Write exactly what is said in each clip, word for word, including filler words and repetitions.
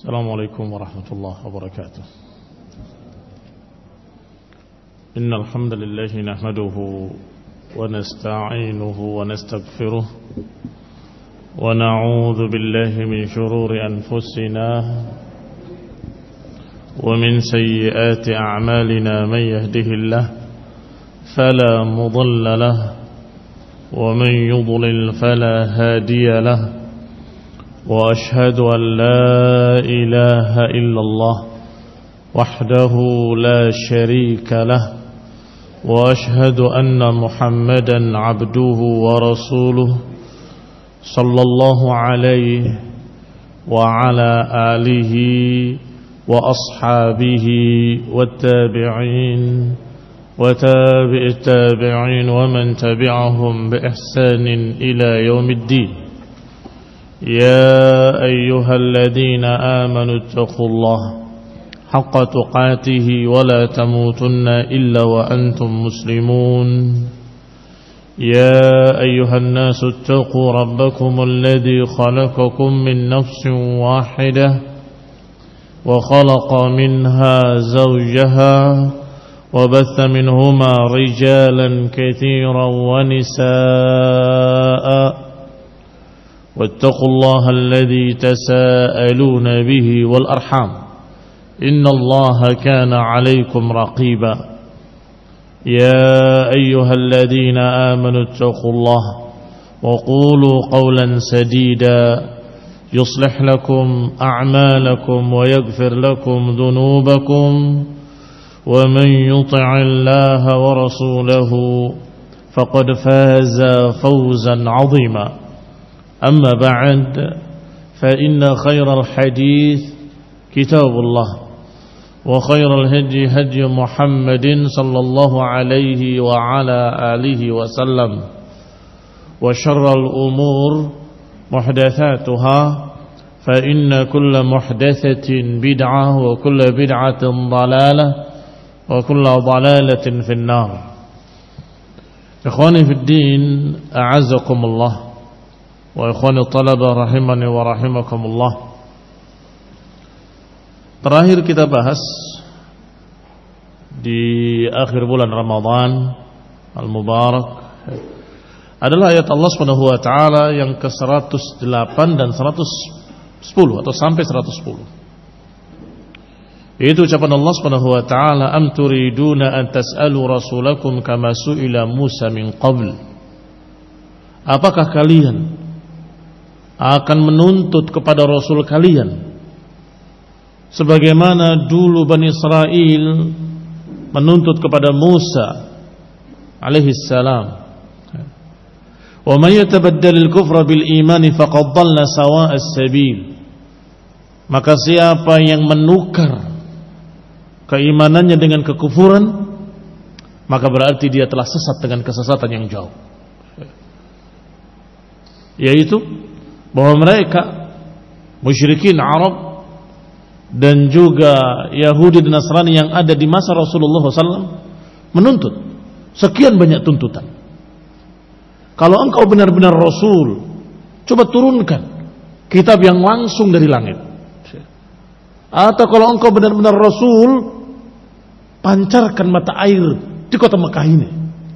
السلام عليكم ورحمة الله وبركاته. إن الحمد لله نحمده ونستعينه ونستغفره ونعوذ بالله من شرور أنفسنا ومن سيئات أعمالنا. من يهده الله فلا مضل له ومن يضلل فلا هادي له، وأشهد أن لا إله إلا الله وحده لا شريك له، وأشهد أن محمدا عبده ورسوله صلى الله عليه وعلى آله وأصحابه والتابعين وتابع التابعين ومن تبعهم بإحسان إلى يوم الدين. يا أيها الذين آمنوا اتقوا الله حق تقاته ولا تموتن إلا وأنتم مسلمون. يا أيها الناس اتقوا ربكم الذي خلقكم من نفس واحدة وخلق منها زوجها وبث منهما رجالا كثيرا ونساء، واتقوا الله الذي تساءلون به والأرحام إن الله كان عليكم رقيبا. يا أيها الذين آمنوا اتقوا الله وقولوا قولا سديدا يصلح لكم أعمالكم ويغفر لكم ذنوبكم، ومن يطع الله ورسوله فقد فاز فوزا عظيما. أما بعد، فإن خير الحديث كتاب الله، وخير الهدي هدي محمد صلى الله عليه وعلى آله وسلم، وشر الأمور محدثاتها، فإن كل محدثة بدعة وكل بدعة ضلالة وكل ضلالة في النار. إخواني في الدين، أعزكم الله، wa ikhwani talaba rahimani wa rahimakumullah. Terakhir kita bahas di akhir bulan Ramadan al-Mubarak adalah ayat Allah Subhanahu wa taala yang ke seratus delapan dan seratus sepuluh atau sampai seratus sepuluh. Yaitu ucapan Allah Subhanahu wa taala, am turiduna an tas'alu rasulakum kama su'ila Musa min qabl. Apakah kalian akan menuntut kepada Rasul kalian sebagaimana dulu Bani Israel menuntut kepada Musa alaihi salam. Wa may yatabaddal al-kufra bil iman faqad dhalla sawa'a as-sabil. Maka siapa yang menukar keimanannya dengan kekufuran, maka berarti dia telah sesat dengan kesesatan yang jauh. Yaitu bahwa mereka musyrikin Arab dan juga Yahudi dan Nasrani yang ada di masa Rasulullah shallallahu alaihi wasallam menuntut sekian banyak tuntutan. Kalau engkau benar-benar Rasul, coba turunkan kitab yang langsung dari langit. Atau kalau engkau benar-benar Rasul, pancarkan mata air di kota Mekah ini.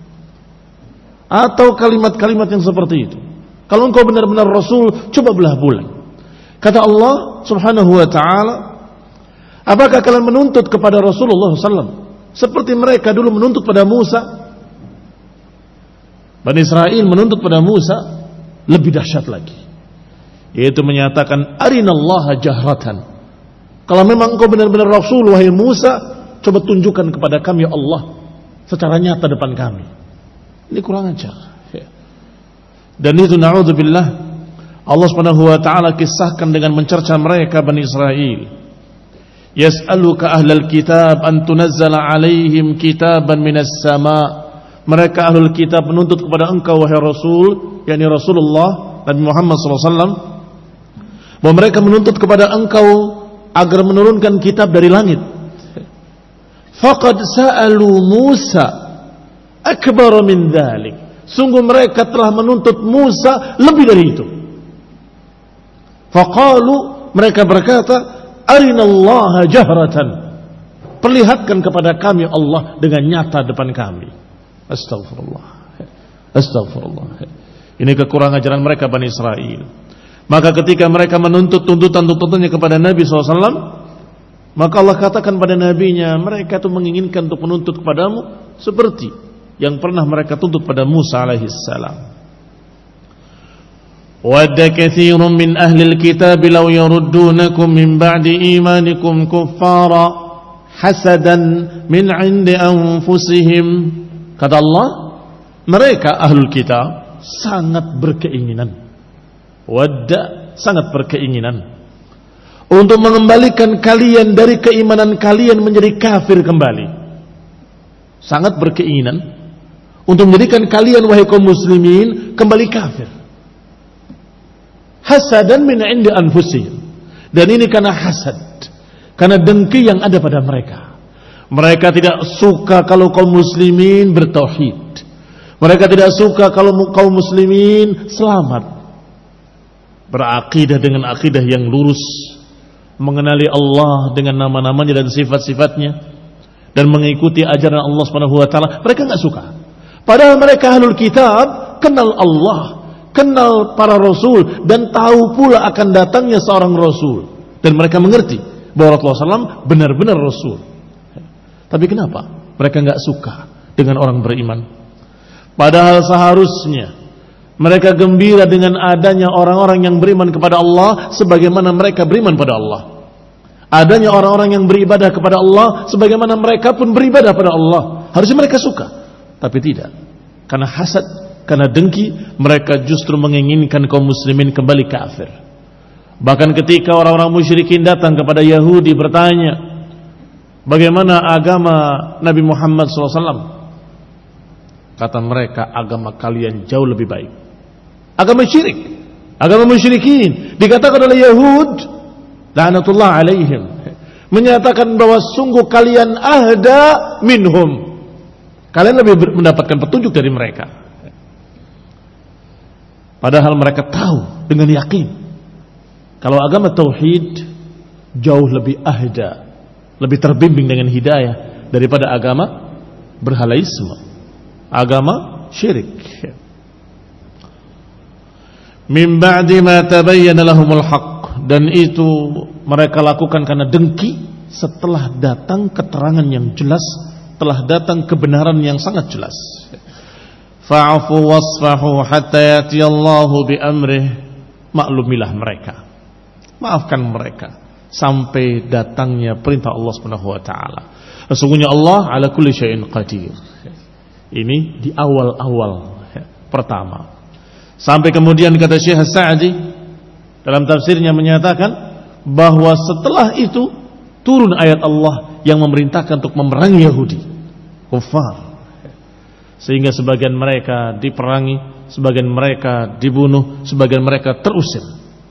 Atau kalimat-kalimat yang seperti itu. Kalau engkau benar-benar Rasul, coba belah bulan. Kata Allah Subhanahu wa ta'ala, apakah kalian menuntut kepada Rasulullah shallallahu alaihi wasallam seperti mereka dulu menuntut pada Musa? Bani Israel menuntut pada Musa lebih dahsyat lagi, yaitu menyatakan arinallaha jahratan. Kalau memang engkau benar-benar Rasul, wahai Musa, coba tunjukkan kepada kami ya Allah secara nyata depan kami. Ini kurang ajar. Dan itu na'udzubillah, Allah Subhanahu wa taala kisahkan dengan mencerca mereka Bani Israel. Yas'aluka ahlal kitab an tunazzala 'alaihim kitaban minas sama'. Mereka ahlul kitab menuntut kepada engkau wahai Rasul, yakni Rasulullah Nabi Muhammad sallallahu alaihi wasallam, bahwa mereka menuntut kepada engkau agar menurunkan kitab dari langit. Faqad sa'alu Musa akbar min dzalik. Sungguh mereka telah menuntut Musa lebih dari itu. Faqalu, mereka berkata, arinallaha jahratan, perlihatkan kepada kami Allah dengan nyata depan kami. Astagfirullah, astagfirullah. Ini kekurangan ajaran mereka Bani Israel. Maka ketika mereka menuntut tuntutan-tuntutannya kepada Nabi shallallahu alaihi wasallam, maka Allah katakan pada nabinya, mereka itu menginginkan untuk menuntut kepadamu seperti yang pernah mereka tuntut pada Musa alaihissalam. Wadda katsirun min ahli alkitab law yaruddunakum min ba'di imanikum kuffara hasadan min 'indi anfusihim. Kata Allah, mereka ahlul kitab sangat berkeinginan, wadda sangat berkeinginan untuk mengembalikan kalian dari keimanan kalian menjadi kafir kembali. Sangat berkeinginan untuk menjadikan kalian wahai kaum muslimin kembali kafir. Hasadan min 'indi anfusihim. Dan ini karena hasad, karena dengki yang ada pada mereka. Mereka tidak suka kalau kaum muslimin bertauhid. Mereka tidak suka kalau kaum muslimin selamat, berakidah dengan akidah yang lurus, mengenali Allah dengan nama-namanya dan sifat-sifatnya, dan mengikuti ajaran Allah Subhanahu wa taala. Mereka enggak suka. Padahal mereka ahlul kitab kenal Allah, kenal para rasul, dan tahu pula akan datangnya seorang rasul, dan mereka mengerti bahwa Rasulullah shallallahu alaihi wasallam benar-benar rasul. Tapi kenapa mereka enggak suka dengan orang beriman? Padahal seharusnya mereka gembira dengan adanya orang-orang yang beriman kepada Allah sebagaimana mereka beriman pada Allah. Adanya orang-orang yang beribadah kepada Allah sebagaimana mereka pun beribadah pada Allah. Harusnya mereka suka. Tapi tidak. Karena hasad, karena dengki, mereka justru menginginkan kaum muslimin kembali kafir. Bahkan ketika orang-orang musyrikin datang kepada Yahudi bertanya, bagaimana agama Nabi Muhammad shallallahu alaihi wasallam? Kata mereka, agama kalian jauh lebih baik. Agama syirik, agama musyrikin. Dikatakan oleh Yahud, la'natullah alaihim, menyatakan bahwa sungguh kalian ahda minhum. Kalian lebih mendapatkan petunjuk dari mereka. Padahal mereka tahu dengan yakin kalau agama tauhid jauh lebih ahda, lebih terbimbing dengan hidayah daripada agama berhalaisme, agama syirik. Min ba'di ma tabayyana lahumul haqq, dan itu mereka lakukan karena dengki setelah datang keterangan yang jelas, telah datang kebenaran yang sangat jelas. Fa'fu wasfahu hatta yatiyallahu bi amrih, maklumilah mereka, maafkan mereka sampai datangnya perintah Allah Subhanahu wa taala. Sesungguhnya Allah ala kulli syai'in qadir. Ini di awal-awal pertama. Sampai kemudian kata Syekh As-Sa'di dalam tafsirnya menyatakan bahwa setelah itu turun ayat Allah yang memerintahkan untuk memerangi Yahudi kufar, sehingga sebagian mereka diperangi, sebagian mereka dibunuh, sebagian mereka terusir.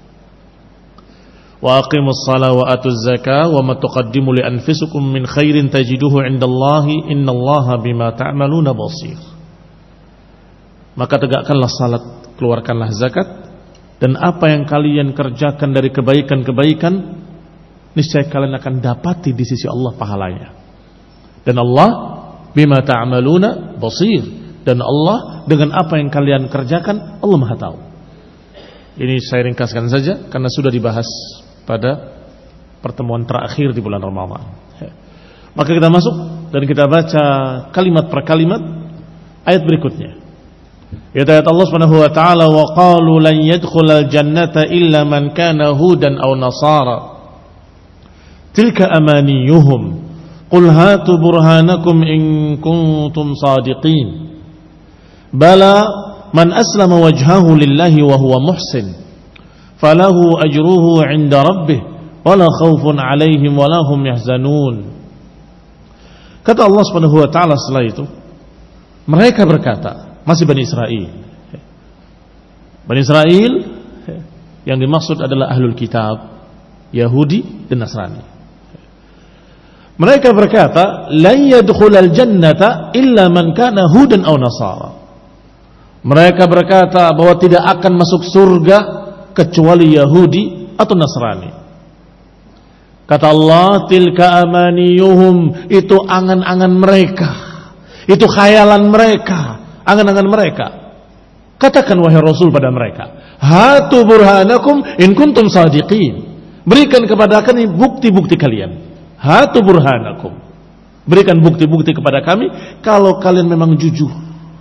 Wa aqimus shalah wa atuz zakah wa ma tuqaddimu li anfusikum min khairin tajiduhu 'indallahi innallaha bima ta'maluna basir. Maka tegakkanlah salat, keluarkanlah zakat, dan apa yang kalian kerjakan dari kebaikan-kebaikan niscaya kalian akan dapati di sisi Allah pahalanya. Dan Allah bima ta'maluna basir, dan Allah dengan apa yang kalian kerjakan Allah Maha tahu. Ini saya ringkaskan saja karena sudah dibahas pada pertemuan terakhir di bulan Ramadan. Maka kita masuk dan kita baca kalimat per kalimat ayat berikutnya. Yaitu ayat Allah Subhanahu wa taala, wa qalu lan yadkhulal jannata illa man kana hudan aw nasara tilka amaniyuhum qul hatu burhanakum in kuntum sadiqin bala man aslama wajhahu lillahi wa huwa muhsin falahu ajruhu 'inda rabbih wala khaufun 'alaihim wala hum yahzanun. Kata Allah Subhanahu wa taala setelah itu, mereka berkata, masih Bani Israel. Bani Israel yang dimaksud adalah ahlul kitab, Yahudi dan Nasrani. Mereka berkata, lan yadkhulal jannata illa man kana hudan aw nasara. Mereka berkata bahwa tidak akan masuk surga kecuali Yahudi atau Nasrani. Kata Allah, tilka amaniyuhum, itu angan-angan mereka, itu khayalan mereka, angan-angan mereka. Katakan wahai Rasul pada mereka, hatu burhanakum in kuntum sadiqin. Berikan kepada kami bukti-bukti kalian. Hatu burhanakum. Berikan bukti-bukti kepada kami kalau kalian memang jujur.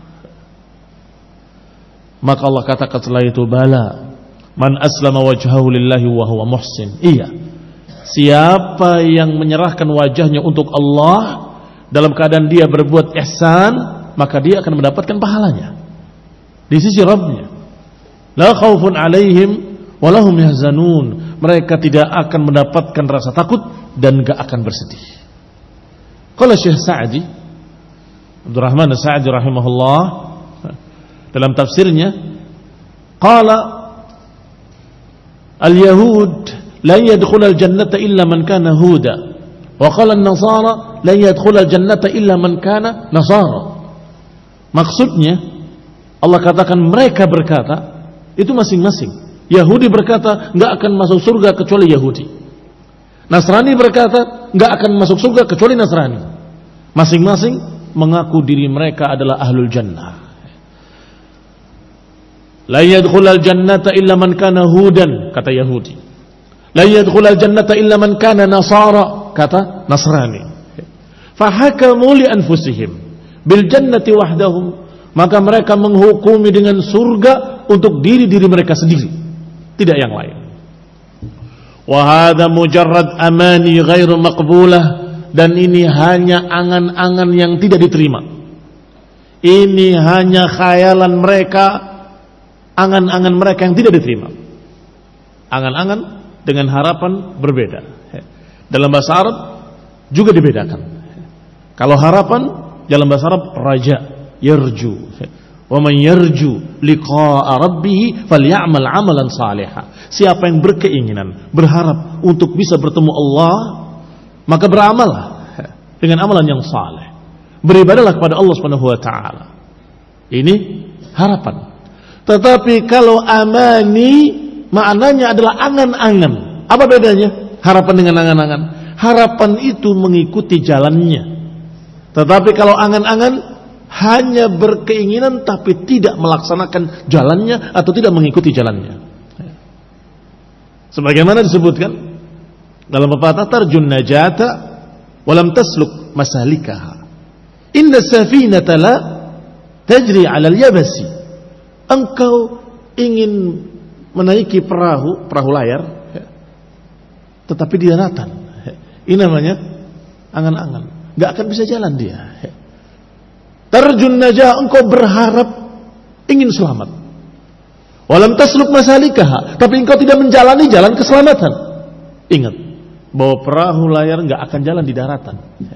Maka Allah katakan setelah itu, bala man aslama wajhahu lillahi wa huwa muhsin. Iya. Siapa yang menyerahkan wajahnya untuk Allah dalam keadaan dia berbuat ihsan, maka dia akan mendapatkan pahalanya di sisi Rabbnya. La khaufun alaihim wa lahum yahzanun. Mereka tidak akan mendapatkan rasa takut dan gak akan bersedih. Qala Syekh Sa'di, Abdurrahman As-Sa'di rahimahullah, dalam tafsirnya, qala al-yahud la yadkhulul jannata illa man kana huda, wa qala an-nasara la yadkhulul jannata illa man kana nasara. Maksudnya Allah katakan mereka berkata, itu masing-masing. Yahudi berkata enggak akan masuk surga kecuali Yahudi. Nasrani berkata enggak akan masuk surga kecuali Nasrani. Masing-masing mengaku diri mereka adalah ahlul jannah. La yadkhulul jannata illa man kana hudan, kata Yahudi. La yadkhulul jannata illa man kana nasara, kata Nasrani. Fahakamu li anfusihim bil jannati wahdahum, maka mereka menghukumi dengan surga untuk diri-diri mereka sendiri, tidak yang lain. Wa hadza mujarrad amani ghairu maqbulah, dan ini hanya angan-angan yang tidak diterima. Ini hanya khayalan mereka, angan-angan mereka yang tidak diterima. Angan-angan dengan harapan berbeda. Dalam bahasa Arab juga dibedakan. Kalau harapan dalam bahasa Arab raja, yarju. Wa man yarju liqa'a rabbih falyamal 'amalan shalihan. Siapa yang berkeinginan, berharap untuk bisa bertemu Allah, maka beramallah dengan amalan yang saleh. Beribadahlah kepada Allah Subhanahu wa taala. Ini harapan. Tetapi kalau amani maknanya adalah angan-angan. Apa bedanya harapan dengan angan-angan? Harapan itu mengikuti jalannya. Tetapi kalau angan-angan hanya berkeinginan tapi tidak melaksanakan jalannya atau tidak mengikuti jalannya. Sebagaimana disebutkan dalam pepatah, tarjun najata walam tasluk masalikaha. Inna safinata la tajri 'ala al-yabasi. Engkau ingin menaiki perahu, perahu layar, tetapi di daratan. Ini namanya angan-angan. Gak akan bisa jalan dia. Tarjun najah, engkau berharap ingin selamat. Walam tasluk masalikaha, tapi engkau tidak menjalani jalan keselamatan. Ingat bahwa perahu layar enggak akan jalan di daratan.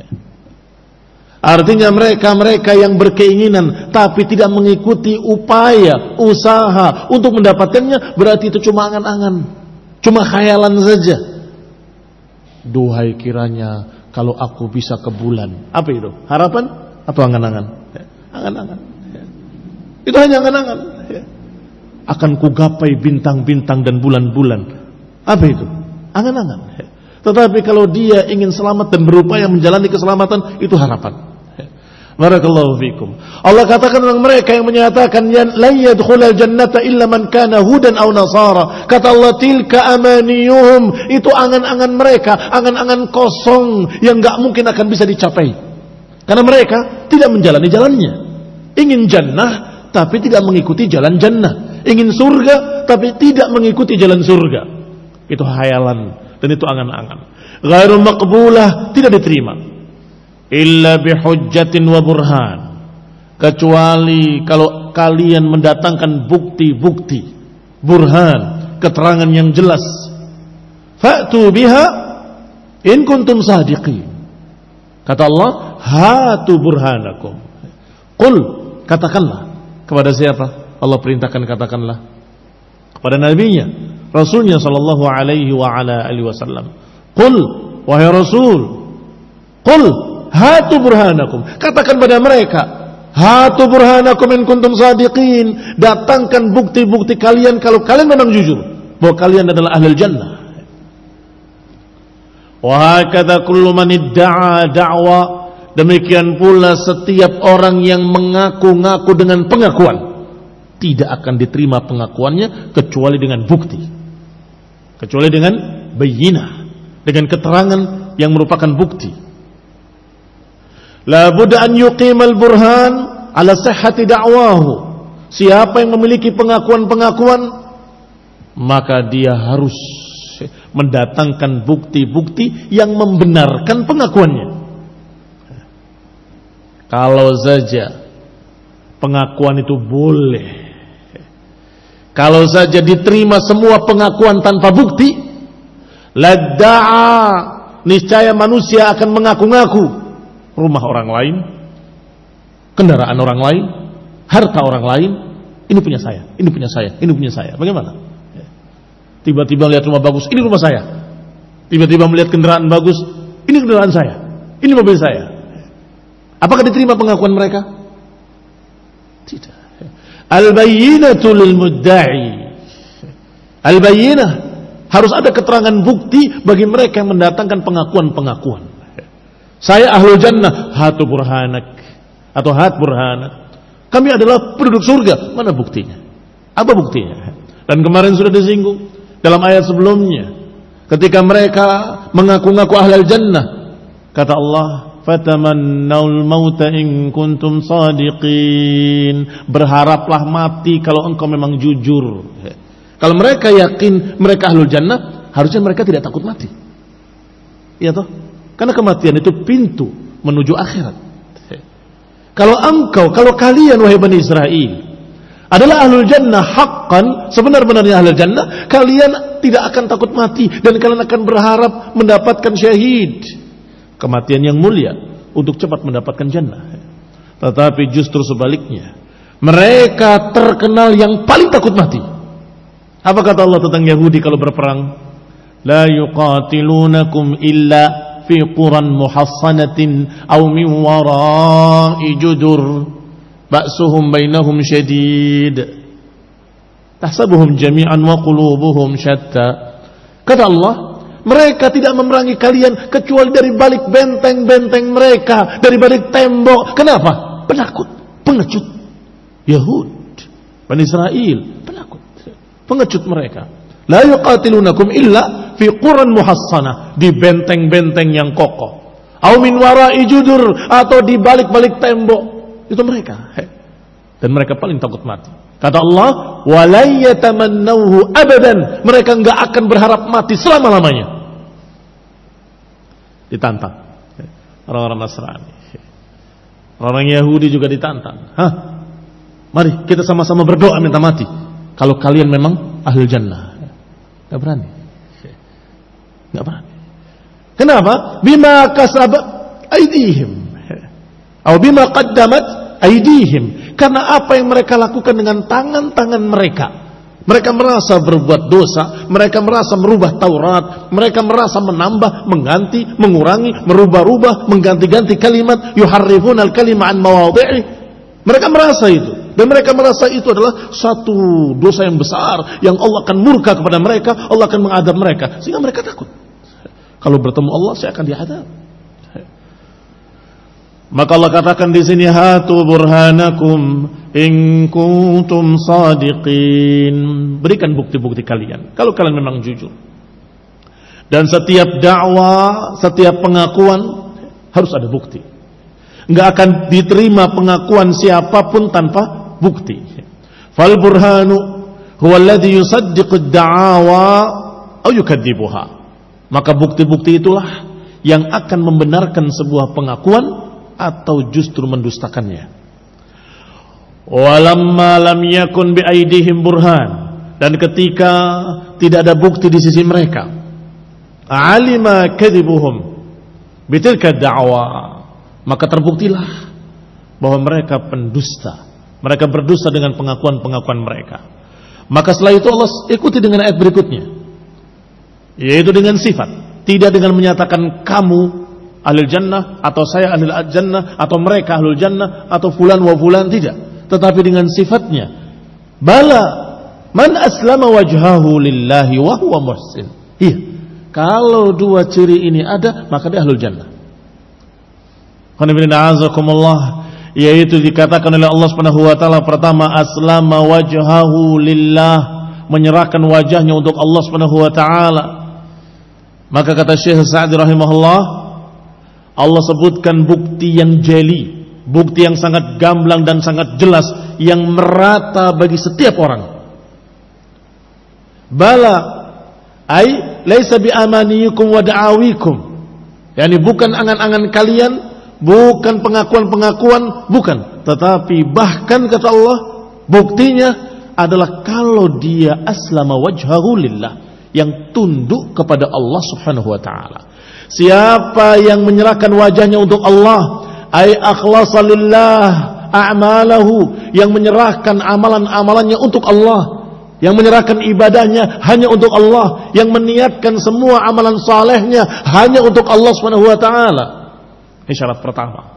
Artinya mereka-mereka yang berkeinginan tapi tidak mengikuti upaya, usaha untuk mendapatkannya, berarti itu cuma angan-angan, cuma khayalan saja. Duhai kiranya kalau aku bisa ke bulan. Apa itu? Harapan atau angan-angan? Angan-angan. Itu hanya angan-angan. Akan kugapai bintang-bintang dan bulan-bulan. Apa itu? Angan-angan. Tetapi kalau dia ingin selamat dan berupaya menjalani keselamatan, itu harapan. Barakallahu fikum. Allah katakan tentang mereka yang menyatakan la yadkhulul jannata illa man kana hudan aw nasara. Kata Allah, tilka amaniyuhum, itu angan-angan mereka, angan-angan kosong yang enggak mungkin akan bisa dicapai. Karena mereka tidak menjalani jalannya. Ingin jannah tapi tidak mengikuti jalan jannah. Ingin surga tapi tidak mengikuti jalan surga. Itu hayalan dan itu angan-angan. Ghairu maqbulah, tidak diterima. Illa bihujjatin wa burhan. Kecuali kalau kalian mendatangkan bukti-bukti, burhan, keterangan yang jelas. Fa'tu biha in kuntum sadiqin. Kata Allah, hatu burhanakum. Qul, katakanlah. Kepada siapa? Allah perintahkan katakanlah. Kepada nabinya, rasulnya sallallahu alaihi wa ala alihi wasallam. Qul, wahai Rasul. Qul, hatu burhanakum. Katakan pada mereka, hatu burhanakum in kuntum sadiqin. Datangkan bukti-bukti kalian kalau kalian memang jujur bahwa kalian adalah ahlul jannah. Wa hakadha kullu man idda'a da'wa, demikian pula setiap orang yang mengaku-ngaku dengan pengakuan, tidak akan diterima pengakuannya kecuali dengan bukti, kecuali dengan bayyinah, dengan keterangan yang merupakan bukti. La budda an yuqimal burhan ala sihhati da'wahu. Siapa yang memiliki pengakuan-pengakuan, maka dia harus mendatangkan bukti-bukti yang membenarkan pengakuannya. Kalau saja pengakuan itu boleh, kalau saja diterima semua pengakuan tanpa bukti, ladda'a, niscaya manusia akan mengaku-ngaku rumah orang lain, kendaraan orang lain, harta orang lain. Ini punya saya, ini punya saya, ini punya saya. Bagaimana? Tiba-tiba lihat rumah bagus, ini rumah saya. Tiba-tiba melihat kendaraan bagus, ini kendaraan saya, ini mobil saya. Apakah diterima pengakuan mereka? Tidak. Al-bayyinatu lil mudda'i. Al-bayyinah, harus ada keterangan bukti bagi mereka yang mendatangkan pengakuan-pengakuan. Saya ahlul jannah, hatu burhanak, atau hat burhanak. Kami adalah penduduk surga. Mana buktinya? Apa buktinya? Dan kemarin sudah disinggung dalam ayat sebelumnya, ketika mereka mengaku-ngaku ahlul jannah, kata Allah, fatamannaul mauta in kuntum shadiqin. Berharaplah mati kalau engkau memang jujur. Kalau mereka yakin mereka ahlul jannah, harusnya mereka tidak takut mati. Iya toh? Karena kematian itu pintu menuju akhirat. Kalau engkau, kalau kalian wahai Bani Israel adalah ahlul jannah haqqan, sebenar-benarnya ahlul jannah, kalian tidak akan takut mati dan kalian akan berharap mendapatkan syahid, kematian yang mulia, untuk cepat mendapatkan jannah. Tetapi justru sebaliknya, mereka terkenal yang paling takut mati. Apa kata Allah tentang Yahudi kalau berperang? La yuqatilunakum illa fi quran muhassanatin aw min wara'i judur ba'suhum bainahum syadid tahsabuhum jami'an wa qulubuhum syatta. Kata Allah, mereka tidak memerangi kalian kecuali dari balik benteng-benteng mereka, dari balik tembok. Kenapa? Penakut, pengecut. Yahud, Bani Israel, penakut, pengecut mereka. La yuqatilunakum illa fi quran muhassanah, di benteng-benteng yang kokoh. Au min wara'i judur, atau di balik-balik tembok. Itu mereka. Dan mereka paling takut mati. Kata Allah, wa la yatamannawhu abadan, mereka enggak akan berharap mati selama-lamanya. Ditantang orang-orang Nasrani. Orang Yahudi juga ditantang. Hah? Mari kita sama-sama berdoa minta mati kalau kalian memang ahlul jannah. Enggak berani. Enggak berani. Kenapa? Bima kasabat aydihim. Atau bima qaddamat aydihim. Karena apa yang mereka lakukan dengan tangan-tangan mereka. Mereka merasa berbuat dosa, mereka merasa merubah Taurat, mereka merasa menambah, mengganti, mengurangi, merubah-rubah, mengganti-ganti kalimat, yuharrifuna al-kalima an mawadhi'i. Mereka merasa itu. Dan mereka merasa itu adalah satu dosa yang besar yang Allah akan murka kepada mereka, Allah akan mengadab mereka, sehingga mereka takut. Kalau bertemu Allah saya akan diadab. Maka Allah katakan di sini, hatu burhanakum in kuntum shadiqin. Berikan bukti-bukti kalian kalau kalian memang jujur. Dan setiap dakwah, setiap pengakuan harus ada bukti. Enggak akan diterima pengakuan siapapun tanpa bukti. Fal burhanu huwa alladhi yusaddiqu ad-da'awa aw yukadzibuha. Maka bukti-bukti itulah yang akan membenarkan sebuah pengakuan atau justru mendustakannya. Walamma lam yakun bi aidihim burhan, dan ketika tidak ada bukti di sisi mereka, alima kadzibuhum bitilka da'wa, maka terbuktilah bahwa mereka pendusta. Mereka berdusta dengan pengakuan-pengakuan mereka. Maka setelah itu Allah ikuti dengan ayat berikutnya, yaitu dengan sifat, tidak dengan menyatakan kamu ahlul jannah, atau saya ahlul jannah, atau mereka ahlul jannah, atau fulan wa fulan, tidak. Tetapi dengan sifatnya, bala man aslama wajhahu lillahi wa huwa muhsin. Iya, Kalau dua ciri ini ada, maka dia ahlul jannah. Yaitu dikatakan oleh Allah Subhanahu wa taala, pertama, aslama wajhahu lillah, menyerahkan wajahnya untuk Allah Subhanahu wa taala. Maka kata Syekh Sa'di rahimahullah, Allah sebutkan bukti yang jeli, bukti yang sangat gamblang dan sangat jelas, yang merata bagi setiap orang. Bala ay laisa bi amaniyikum wa da'awikum, yakni bukan angan-angan kalian, bukan pengakuan-pengakuan, bukan, tetapi bahkan kata Allah, buktinya adalah kalau dia aslama wajhahu lillah, yang tunduk kepada Allah Subhanahu wa taala. Siapa yang menyerahkan wajahnya untuk Allah, ay akhlasa lillah a'malahu, yang menyerahkan amalan-amalannya untuk Allah, yang menyerahkan ibadahnya hanya untuk Allah, yang meniatkan semua amalan salehnya hanya untuk Allah Subhanahu wa taala. Ini syarat pertama.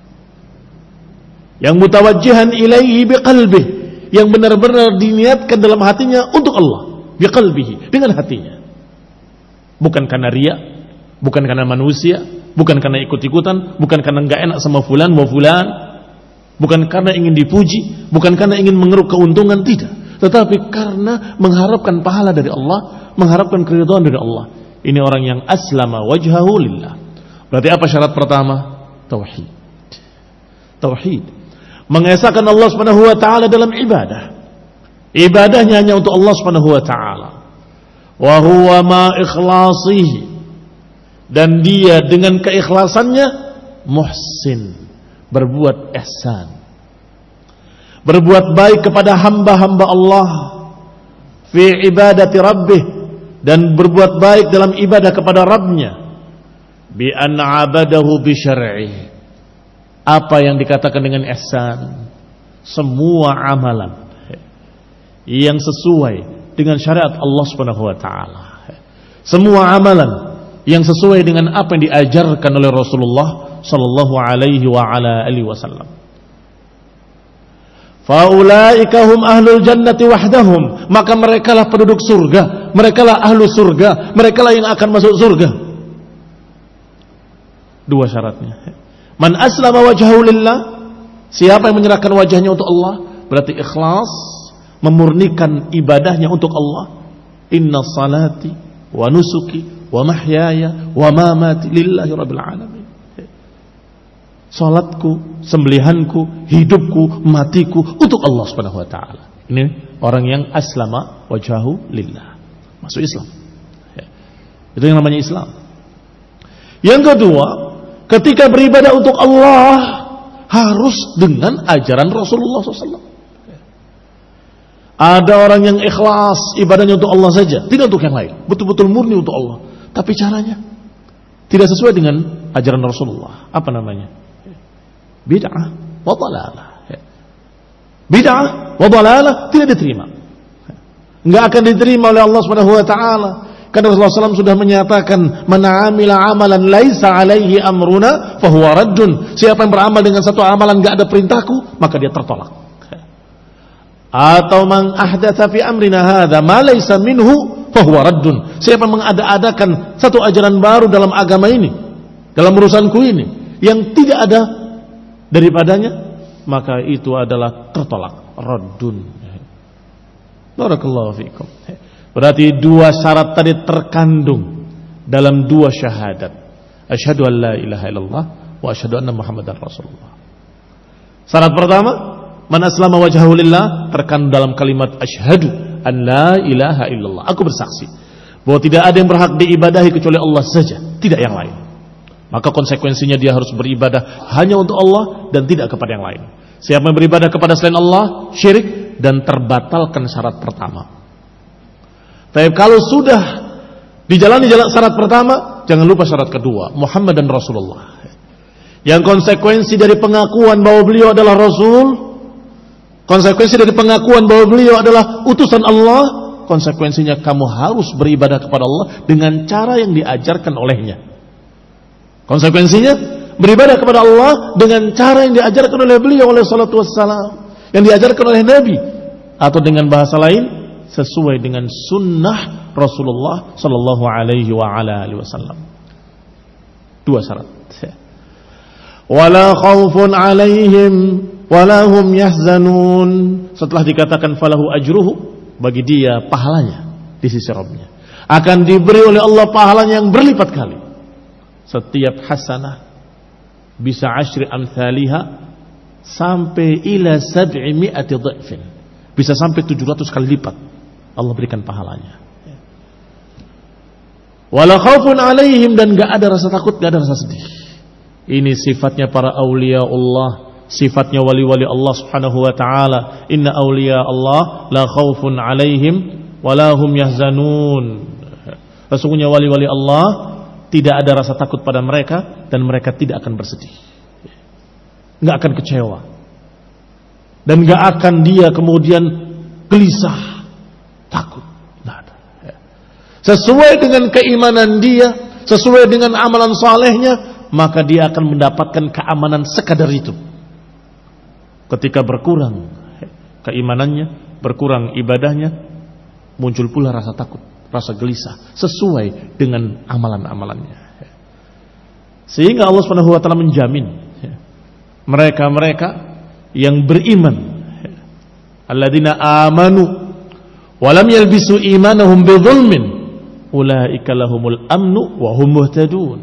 Yang mutawajjihan ilaihi biqalbih, yang benar-benar diniatkan dalam hatinya untuk Allah, biqalbihi, dengan hatinya. Bukan karena riya, bukan karena manusia, bukan karena ikut-ikutan, bukan karena enggak enak sama fulan wa fulan, bukan karena ingin dipuji, bukan karena ingin mengeruk keuntungan, tidak, tetapi karena mengharapkan pahala dari Allah, mengharapkan keridhaan dari Allah. Ini orang yang aslama wajhahu lillah. Berarti apa syarat pertama? Tauhid. Tauhid, mengesahkan Allah Subhanahu wa taala dalam ibadah. Ibadahnya hanya untuk Allah Subhanahu wa taala. Wa huwa ma ikhlasihi, dan dia dengan keikhlasannya muhsin, berbuat ihsan, berbuat baik kepada hamba-hamba Allah fi ibadati rabbih, dan berbuat baik dalam ibadah kepada Rabbnya, bi an abadahu bi syar'i. Apa yang dikatakan dengan ihsan? Semua amalan yang sesuai dengan syariat Allah Subhanahu wa taala. Semua amalan yang sesuai dengan apa yang diajarkan oleh Rasulullah sallallahu alaihi wa ala alihi wasallam. Faulaika hum ahlul jannati wahdahum, maka merekalah penduduk surga, merekalah ahlu surga, merekalah yang akan masuk surga. Dua syaratnya. Man aslama wajhahu lillah, siapa yang menyerahkan wajahnya untuk Allah, berarti ikhlas, memurnikan ibadahnya untuk Allah. Inna salati wa nusuki wa mahyaya wa mamati lillahi rabbil alamin. Salatku, sembelihanku, hidupku, matiku untuk Allah Subhanahu wa taala. Ini orang yang aslama wajhahu lillah, masuk Islam. Itu yang namanya Islam. Yang kedua, ketika beribadah untuk Allah harus dengan ajaran Rasulullah shallallahu alaihi wasallam. Ada orang yang ikhlas ibadahnya untuk Allah saja, tidak untuk yang lain, betul-betul murni untuk Allah, tapi caranya tidak sesuai dengan ajaran Rasulullah. Apa namanya? Bid'ah wa dhalalah. Bid'ah wa dhalalah tidak diterima, enggak akan diterima oleh Allah Subhanahu wa taala. Karena Rasulullah shallallahu alaihi wasallam sudah menyatakan, man amila amalan laisa alaihi amruna fahuwa raddun. Siapa yang beramal dengan satu amalan enggak ada perintahku, maka dia tertolak. Atau man ahdatsa fi amrina hadza ma laisa minhu fahuwa raddun. Siapa yang mengada-adakan satu ajaran baru dalam agama ini, dalam urusanku ini, yang tidak ada daripadanya, maka itu adalah tertolak, raddun. Barakallahu fiikum. Berarti dua syarat tadi terkandung dalam dua syahadat. Asyhadu an la ilaha illallah wa asyhadu anna Muhammadar Rasulullah. Syarat pertama, man aslama wajhahu lillah, terkandung dalam kalimat asyhadu an la ilaha illallah. Aku bersaksi bahwa tidak ada yang berhak diibadahi kecuali Allah saja, tidak yang lain. Maka konsekuensinya dia harus beribadah hanya untuk Allah dan tidak kepada yang lain. Siapa yang beribadah kepada selain Allah, syirik, dan terbatalkan syarat pertama. Tapi kalau sudah dijalani jalan syarat pertama, jangan lupa syarat kedua, Muhammad dan Rasulullah. Yang konsekuensi dari pengakuan bahwa beliau adalah Rasul, konsekuensi dari pengakuan bahwa beliau adalah utusan Allah, konsekuensinya kamu harus beribadah kepada Allah dengan cara yang diajarkan olehnya. Konsekuensinya beribadah kepada Allah dengan cara yang diajarkan oleh beliau oleh salatu wassalam, yang diajarkan oleh Nabi, atau dengan bahasa lain, sesuai dengan sunnah Rasulullah sallallahu alaihi wa ala alihi wasallam. Dua syarat. Wala khaufun alaihim wala hum yahzanun. Setelah dikatakan falahu ajruhu, bagi dia pahalanya di sisi Rabbnya, akan diberi oleh Allah pahalanya yang berlipat kali. Setiap hasanah bisa asyri amthaliha, sampai ila sab'i mi'ati dha'fin, bisa sampai tujuh ratus kali lipat Allah berikan pahalanya. Wala khaufun alaihim, dan gak ada rasa takut, gak ada rasa sedih. Ini sifatnya para awliya Allah, sifatnya wali-wali Allah subhanahu wa ta'ala. Inna awliya Allah la khaufun alaihim wala hum yahzanun. Sesungguhnya wali-wali Allah tidak ada rasa takut pada mereka, dan mereka tidak akan bersedih, gak akan kecewa, dan gak akan dia kemudian gelisah, takut. Nah, sesuai dengan keimanan dia, sesuai dengan amalan salehnya, maka dia akan mendapatkan keamanan sekadar itu. Ketika berkurang keimanannya, berkurang ibadahnya, muncul pula rasa takut, rasa gelisah, sesuai dengan amalan-amalannya. Sehingga Allah subhanahu wa taala menjamin mereka-mereka yang beriman, alladzina amanu wa lam yalbisu imanahum bidzulmin ulaika lahumul amnu wa hum muhtadun.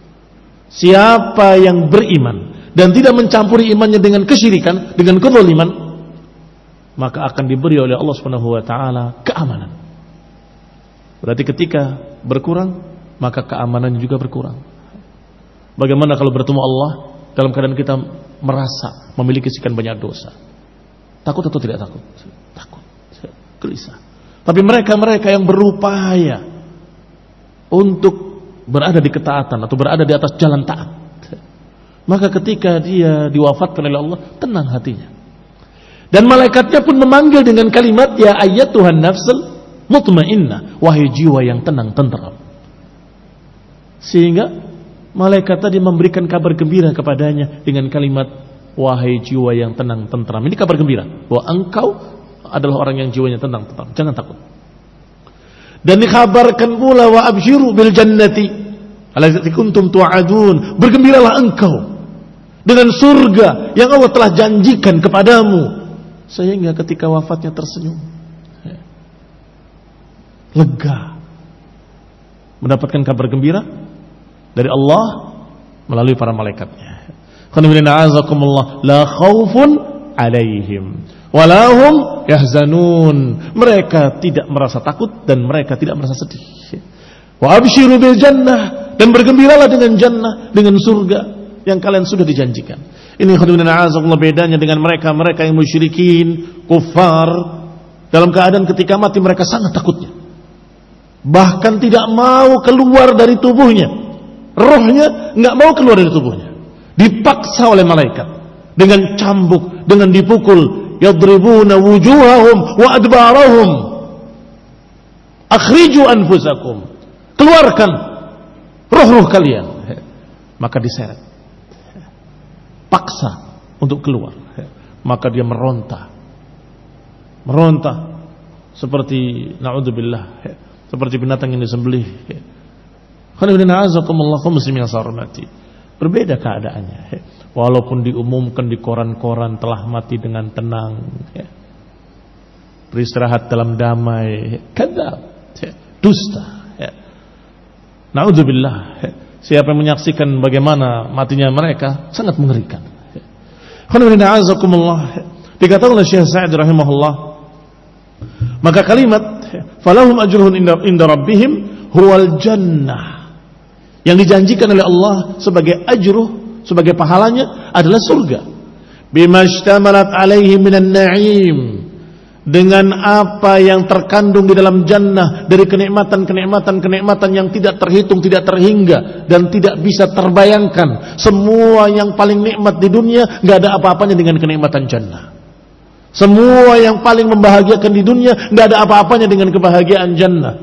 Siapa yang beriman dan tidak mencampuri imannya dengan kesyirikan, dengan kezaliman, maka akan diberi oleh Allah Subhanahu wa taala keamanan. Berarti ketika berkurang, maka keamanannya juga berkurang. Bagaimana kalau bertemu Allah dalam keadaan kita merasa memiliki sekian banyak dosa? Takut atau tidak takut? Takut, gelisah. Tapi mereka-mereka yang berupaya untuk berada di ketaatan atau berada di atas jalan taat, maka ketika dia diwafatkan oleh Allah, tenang hatinya. Dan malaikatnya pun memanggil dengan kalimat, ya ayyatuhan nafsul mutmainnah, wahai jiwa yang tenang tenteram. Sehingga malaikat tadi memberikan kabar gembira kepadanya dengan kalimat, wahai jiwa yang tenang tenteram. Ini kabar gembira bahwa engkau adalah orang yang jiwanya tenang tenteram, jangan takut. Dan dikabarkan pula, wa abshiru bil jannati allati kuntum tu'adun, bergembiralah engkau dengan surga yang Allah telah janjikan kepadamu. Sehingga ketika wafatnya tersenyum, lega, mendapatkan kabar gembira dari Allah melalui para malaikatnya. La khaufun alaihim walahum yahzanun. Mereka tidak merasa takut dan mereka tidak merasa sedih. Wa abshiru bil jannah, dan bergembiralah dengan jannah, dengan surga yang kalian sudah dijanjikan. Ini khudunina azakullah bedanya dengan mereka-mereka yang musyrikin, kufar. Dalam keadaan ketika mati mereka sangat takutnya, bahkan tidak mau keluar dari tubuhnya. Rohnya nggak mau keluar dari tubuhnya, dipaksa oleh malaikat dengan cambuk, dengan dipukul. Yadribuna wujuhahum wa adbarahum, akhriju anfusakum, keluarkan roh-roh kalian. Maka diseret, paksa untuk keluar. Maka dia meronta, meronta seperti naudzubillah, seperti binatang yang disembelih. Berbeda keadaannya. Walaupun diumumkan di koran-koran telah mati dengan tenang, beristirahat dalam damai, kadzab, dusta. Naudzubillah. Siapa yang menyaksikan bagaimana matinya mereka, sangat mengerikan. Dikatakan oleh Syekh Sa'id rahimahullah, maka kalimat falahum ajruhum inda rabbihim huwal jannah, yang dijanjikan oleh Allah sebagai ajruh, sebagai pahalanya adalah surga. Bimashtamalat alaihi minan na'im, dengan apa yang terkandung di dalam jannah dari kenikmatan-kenikmatan kenikmatan yang tidak terhitung, tidak terhingga dan tidak bisa terbayangkan. Semua yang paling nikmat di dunia enggak ada apa-apanya dengan kenikmatan jannah. Semua yang paling membahagiakan di dunia enggak ada apa-apanya dengan kebahagiaan jannah.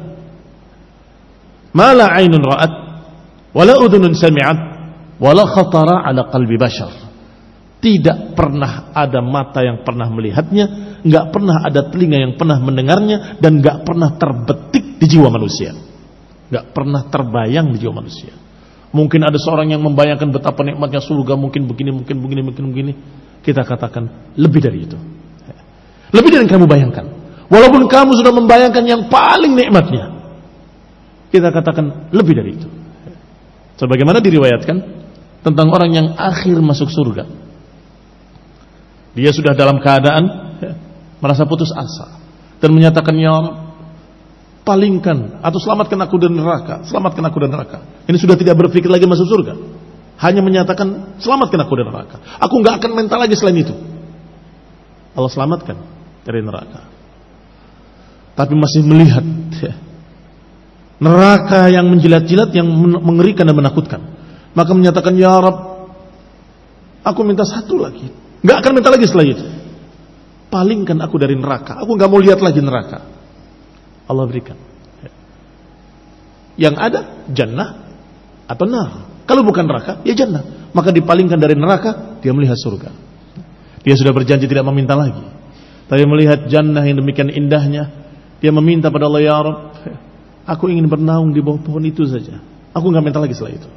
Mala 'ainun ra'at wala udhunun sami'at wala khatara ala qalbi bashar. Tidak pernah ada mata yang pernah melihatnya nggak pernah ada telinga yang pernah mendengarnya, dan nggak pernah terbetik di jiwa manusia, nggak pernah terbayang di jiwa manusia. Mungkin ada seorang yang membayangkan betapa nikmatnya surga, mungkin begini, mungkin begini, mungkin begini. Kita katakan lebih dari itu, lebih dari yang kamu bayangkan. Walaupun kamu sudah membayangkan yang paling nikmatnya, kita katakan lebih dari itu. Sebagaimana diriwayatkan tentang orang yang akhir masuk surga, dia sudah dalam keadaan merasa putus asa dan menyatakan, ya Allah, palingkan atau selamatkan aku dari neraka, selamatkan aku dari neraka. Ini sudah tidak berpikir lagi masuk surga, hanya menyatakan selamatkan aku dari neraka. Aku nggak akan minta lagi selain itu. Allah selamatkan dari neraka, tapi masih melihat neraka yang menjilat-jilat, yang mengerikan dan menakutkan. Maka menyatakan, ya Rabb, aku minta satu lagi, nggak akan minta lagi setelah itu. Palingkan aku dari neraka, aku nggak mau lihat lagi neraka. Allah berikan. Yang ada jannah atau nar. Kalau bukan neraka, ya jannah. Maka dipalingkan dari neraka, dia melihat surga. Dia sudah berjanji tidak meminta lagi, tapi melihat jannah yang demikian indahnya, dia meminta pada Allah, ya Rabb, aku ingin bernaung di bawah pohon itu saja, aku nggak minta lagi setelah itu.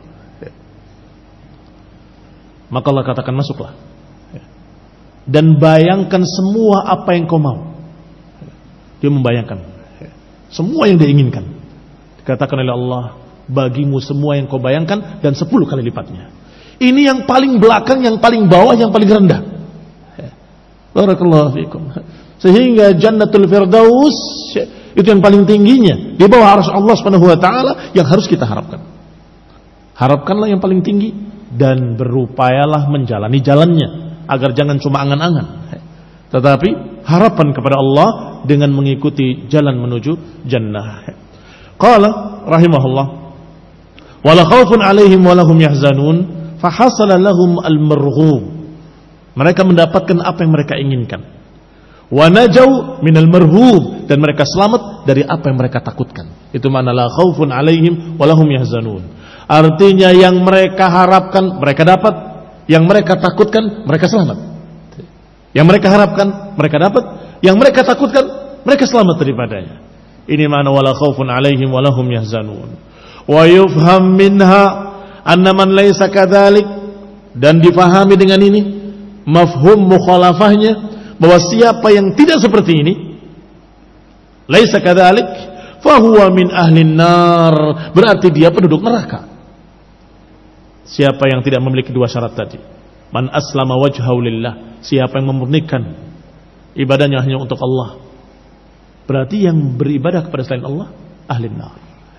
Maka Allah katakan, masuklah dan bayangkan semua apa yang kau mau. Dia membayangkan semua yang dia inginkan. Dikatakan oleh Allah, bagimu semua yang kau bayangkan dan sepuluh kali lipatnya. Ini yang paling belakang, yang paling bawah, yang paling rendah. Barakallahu fikum. Sehingga Jannatul Firdaus itu yang paling tingginya, di bawah arsy Allah Subhanahu wa taala, yang harus kita harapkan. Harapkanlah yang paling tinggi dan berupayalah menjalani jalannya, agar jangan cuma angan-angan, tetapi harapan kepada Allah dengan mengikuti jalan menuju jannah. Qala rahimahullah, wala khaufun alaihim walahum yahzanun fahasala lahum al-marghub. Mereka mendapatkan apa yang mereka inginkan. Wa najau minal marhub, dan mereka selamat dari apa yang mereka takutkan. Itu makna la khaufun alaihim walahum yahzanun. Artinya yang mereka harapkan mereka dapat, yang mereka takutkan mereka selamat. Yang mereka harapkan mereka dapat, yang mereka takutkan mereka selamat daripadanya. Ini makna wala khaufun alaihim walahum yahzanun. Wa yufham minha anna man laysa kadzalik, dan difahami dengan ini mafhum mukhalafahnya, bahwa siapa yang tidak seperti ini, laysa kadzalik, fahuwa min ahlin nar, berarti dia penduduk neraka. Siapa yang tidak memiliki dua syarat tadi, man aslama wajhahu lillah, siapa yang memurnikan ibadahnya hanya untuk Allah, berarti yang beribadah kepada selain Allah ahlin nar.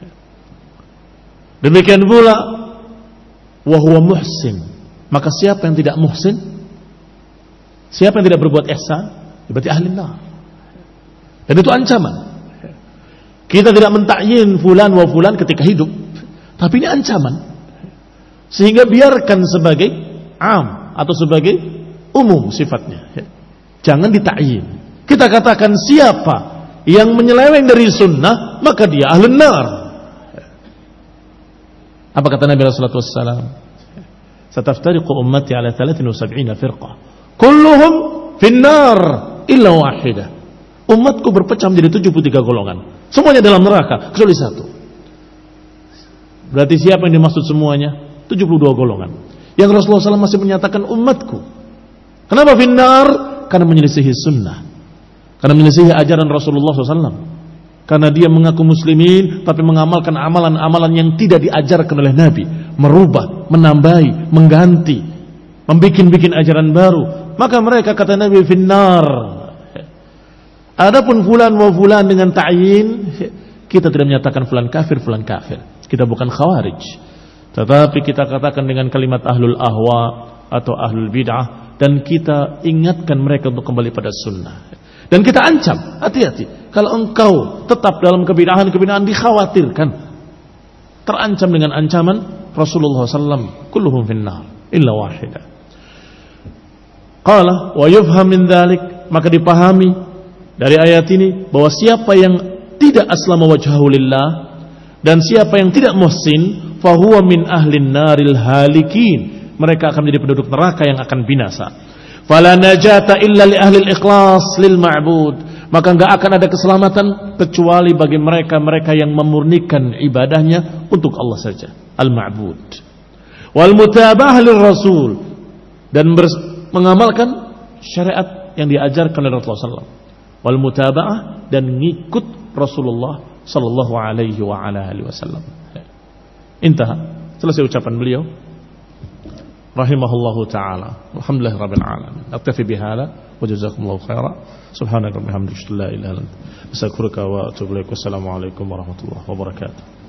Demikian pula wa huwa muhsin, maka siapa yang tidak muhsin, siapa yang tidak berbuat ihsan, berarti ahlin nar. Dan itu ancaman. Kita tidak mentakyin fulan wa fulan ketika hidup, tapi ini ancaman. Sehingga biarkan sebagai am atau sebagai umum sifatnya, jangan ditakyin. Kita katakan siapa yang menyeleweng dari sunnah, maka dia ahlun nar. Apa kata Nabi sallallahu alaihi wasallam? Sataftariqu ummati ala thalathin wa sab'ina firqah, kulluhum finnar illa wahidah. Umatku berpecah menjadi tujuh puluh tiga golongan, semuanya dalam neraka kecuali satu. Berarti siapa yang dimaksud semuanya? tujuh puluh dua golongan. Yang Rasulullah shallallahu alaihi wasallam masih menyatakan umatku. Kenapa finnar? Karena menyelisihi sunnah, karena menyelisihi ajaran Rasulullah shallallahu alaihi wasallam. Karena dia mengaku muslimin tapi mengamalkan amalan-amalan yang tidak diajarkan oleh Nabi, merubah, menambahi, mengganti, membikin-bikin ajaran baru, maka mereka kata Nabi finnar. Adapun fulan wa fulan dengan ta'yin, kita tidak menyatakan fulan kafir, fulan kafir. Kita bukan khawarij, tetapi kita katakan dengan kalimat ahlul ahwa atau ahlul bid'ah, dan kita ingatkan mereka untuk kembali pada sunnah. Dan kita ancam, hati-hati, kalau engkau tetap dalam kebid'ahan-kebid'ahan, dikhawatirkan terancam dengan ancaman Rasulullah sallallahu alaihi wasallam, kulluhum finnar illa wahidah. Qala wa yufham min dzalik, maka dipahami dari ayat ini bahwa siapa yang tidak aslama wajhahu lillah dan siapa yang tidak muhsin, fahuwa min ahlin naril halikin, mereka akan menjadi penduduk neraka yang akan binasa. Fala najata illa li ahli al-ikhlas lil ma'bud. Maka enggak akan ada keselamatan kecuali bagi mereka-mereka yang memurnikan ibadahnya untuk Allah saja, al-ma'bud. Wal mutaba'ah lir rasul, dan mengamalkan syariat yang diajarkan oleh Rasulullah sallallahu alaihi wasallam. Wal mutaba'ah, dan ngikut Rasulullah sallallahu alaihi wa ala alihi wasallam. Intaha, selesai ucapan beliau rahimahullahu ta'ala. Alhamdulillah rabbil alamin. Aktafi bihada wa jazakumullahu khaira. Subhanaka wa bihamdika la ilaha illa anta astaghfiruka wa atubu ilaik. Wassalamu alaikum warahmatullahi wabarakatuh.